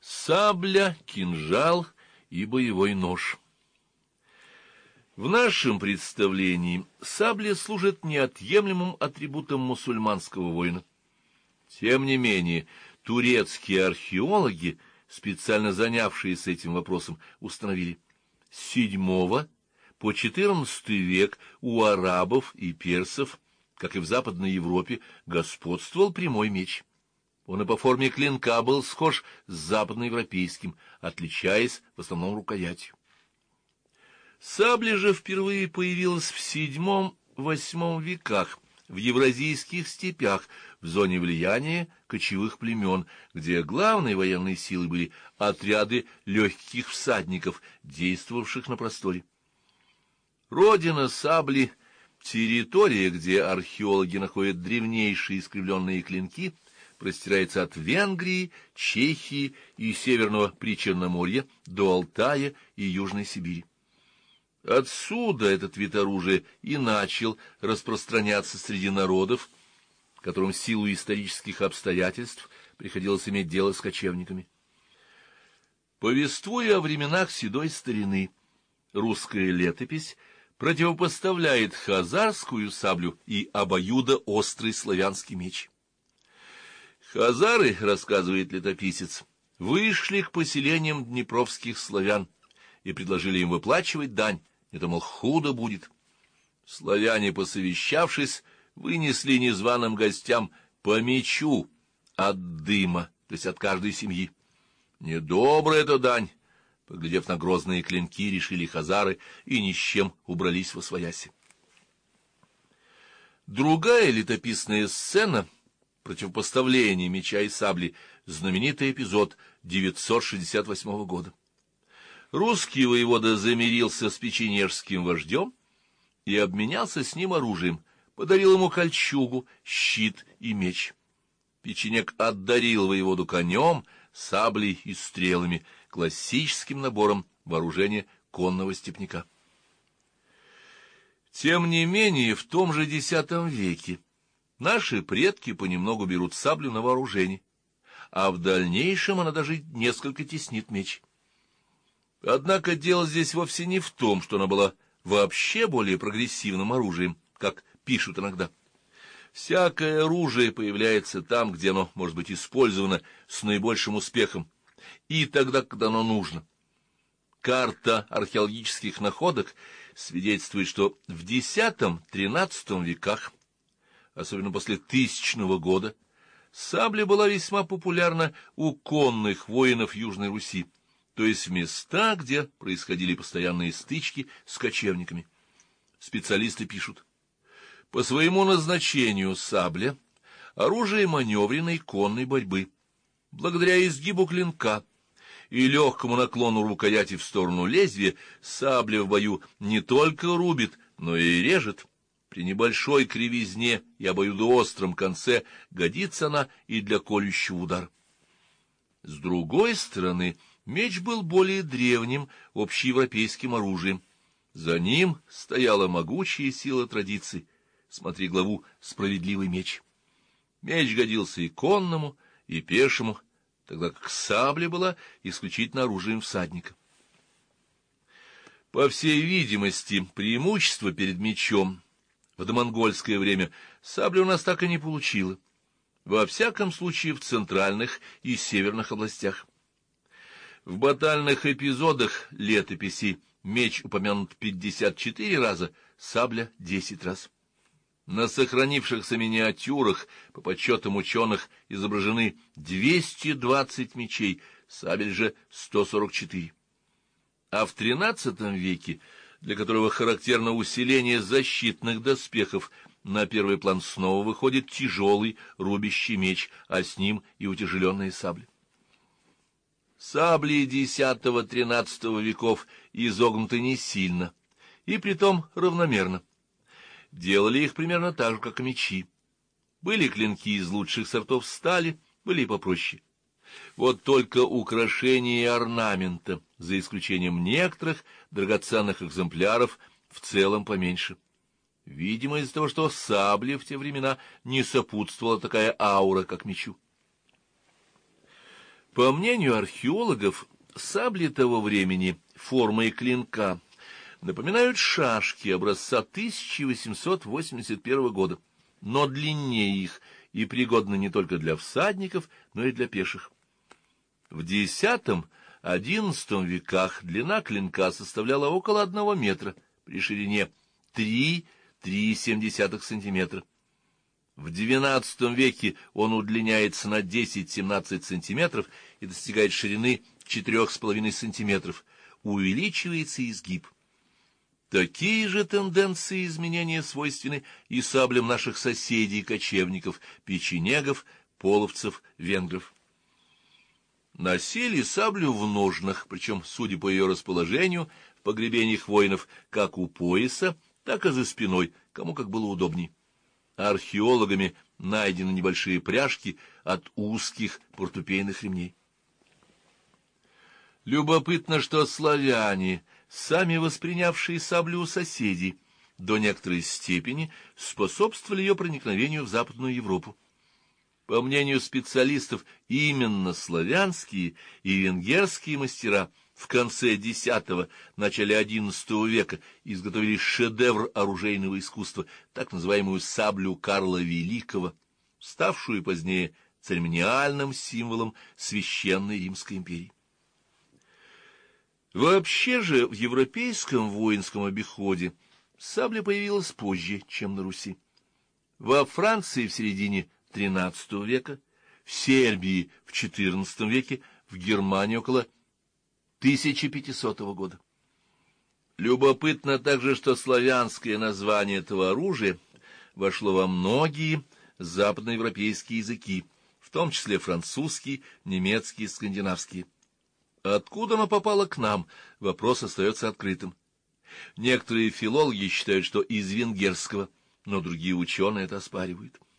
Сабля, кинжал и боевой нож. В нашем представлении сабля служит неотъемлемым атрибутом мусульманского воина. Тем не менее, турецкие археологи, специально занявшиеся этим вопросом, установили: с VII по XIV век у арабов и персов, как и в Западной Европе, господствовал прямой меч. Он и по форме клинка был схож с западноевропейским, отличаясь в основном рукоятью. Сабля же впервые появилась в VII-VIII веках в евразийских степях, в зоне влияния кочевых племен, где главной военной силой были отряды легких всадников, действовавших на просторе. Родина сабли, территория, где археологи находят древнейшие искривленные клинки, простирается от Венгрии, Чехии и Северного Причерноморья до Алтая и Южной Сибири. Отсюда этот вид оружия и начал распространяться среди народов, которым в силу исторических обстоятельств приходилось иметь дело с кочевниками. Повествуя о временах седой старины, русская летопись противопоставляет хазарскую саблю и обоюдоострый славянский меч. Хазары, рассказывает летописец, вышли к поселениям днепровских славян и предложили им выплачивать дань, не то, мол, худо будет. Славяне, посовещавшись, вынесли незваным гостям по мечу от дыма, то есть от каждой семьи. Недобрая эта дань, поглядев на грозные клинки, решили хазары и ни с чем убрались восвояси. Другая летописная сцена — противопоставление меча и сабли, знаменитый эпизод 968 года. Русский воевода замирился с печенежским вождем и обменялся с ним оружием, подарил ему кольчугу, щит и меч. Печенег отдарил воеводу конем, саблей и стрелами, классическим набором вооружения конного степняка. Тем не менее, в том же X веке наши предки понемногу берут саблю на вооружение, а в дальнейшем она даже несколько теснит меч. Однако дело здесь вовсе не в том, что она была вообще более прогрессивным оружием, как пишут иногда. Всякое оружие появляется там, где оно может быть использовано с наибольшим успехом, и тогда, когда оно нужно. Карта археологических находок свидетельствует, что в X-XIII веках, особенно после 1000 года, сабля была весьма популярна у конных воинов Южной Руси, то есть в местах, где происходили постоянные стычки с кочевниками. Специалисты пишут: по своему назначению сабля — оружие маневренной конной борьбы. Благодаря изгибу клинка и легкому наклону рукояти в сторону лезвия сабля в бою не только рубит, но и режет. При небольшой кривизне и обоюдоостром конце годится она и для колющего удара. С другой стороны, меч был более древним общеевропейским оружием. За ним стояла могучая сила традиций. Смотри главу «Справедливый меч». Меч годился и конному, и пешему, тогда как сабля была исключительно оружием всадника. По всей видимости, преимущество перед мечом в домонгольское время сабля у нас так и не получила, во всяком случае в центральных и северных областях. В батальных эпизодах летописи меч упомянут 54 раза, сабля — 10 раз. На сохранившихся миниатюрах, по подсчетам ученых, изображены 220 мечей, сабель же 144. А в XIII веке, для которого характерно усиление защитных доспехов, на первый план снова выходит тяжелый рубящий меч, а с ним и утяжеленные сабли. Сабли X-XIII веков изогнуты не сильно, и притом равномерно. Делали их примерно так же, как и мечи. Были клинки из лучших сортов стали, были и попроще. Вот только украшения и орнамента, за исключением некоторых драгоценных экземпляров, в целом поменьше. Видимо, из-за того, что сабле в те времена не сопутствовала такая аура, как мечу. По мнению археологов, сабли того времени формой клинка напоминают шашки образца 1881 года, но длиннее их и пригодны не только для всадников, но и для пеших. В X-XI веках длина клинка составляла около 1 метра, при ширине 3,3 сантиметра. В XII веке он удлиняется на 10-17 сантиметров и достигает ширины 4,5 сантиметров. Увеличивается изгиб. Такие же тенденции изменения свойственны и саблям наших соседей-кочевников, печенегов, половцев, венгров. Носили саблю в ножнах, причем, судя по ее расположению, в погребениях воинов, как у пояса, так и за спиной, кому как было удобней. Археологами найдены небольшие пряжки от узких портупейных ремней. Любопытно, что славяне, сами воспринявшие саблю у соседей, до некоторой степени способствовали ее проникновению в Западную Европу. По мнению специалистов, именно славянские и венгерские мастера в конце X – начале XI века изготовили шедевр оружейного искусства, так называемую саблю Карла Великого, ставшую позднее церемониальным символом Священной Римской империи. Вообще же в европейском воинском обиходе сабля появилась позже, чем на Руси. Во Франции в середине XIII века, в Сербии в XIV веке, в Германии около 1500 года. Любопытно также, что славянское название этого оружия вошло во многие западноевропейские языки, в том числе французский, немецкий и скандинавский. Откуда оно попало к нам, вопрос остается открытым. Некоторые филологи считают, что из венгерского, но другие ученые это оспаривают.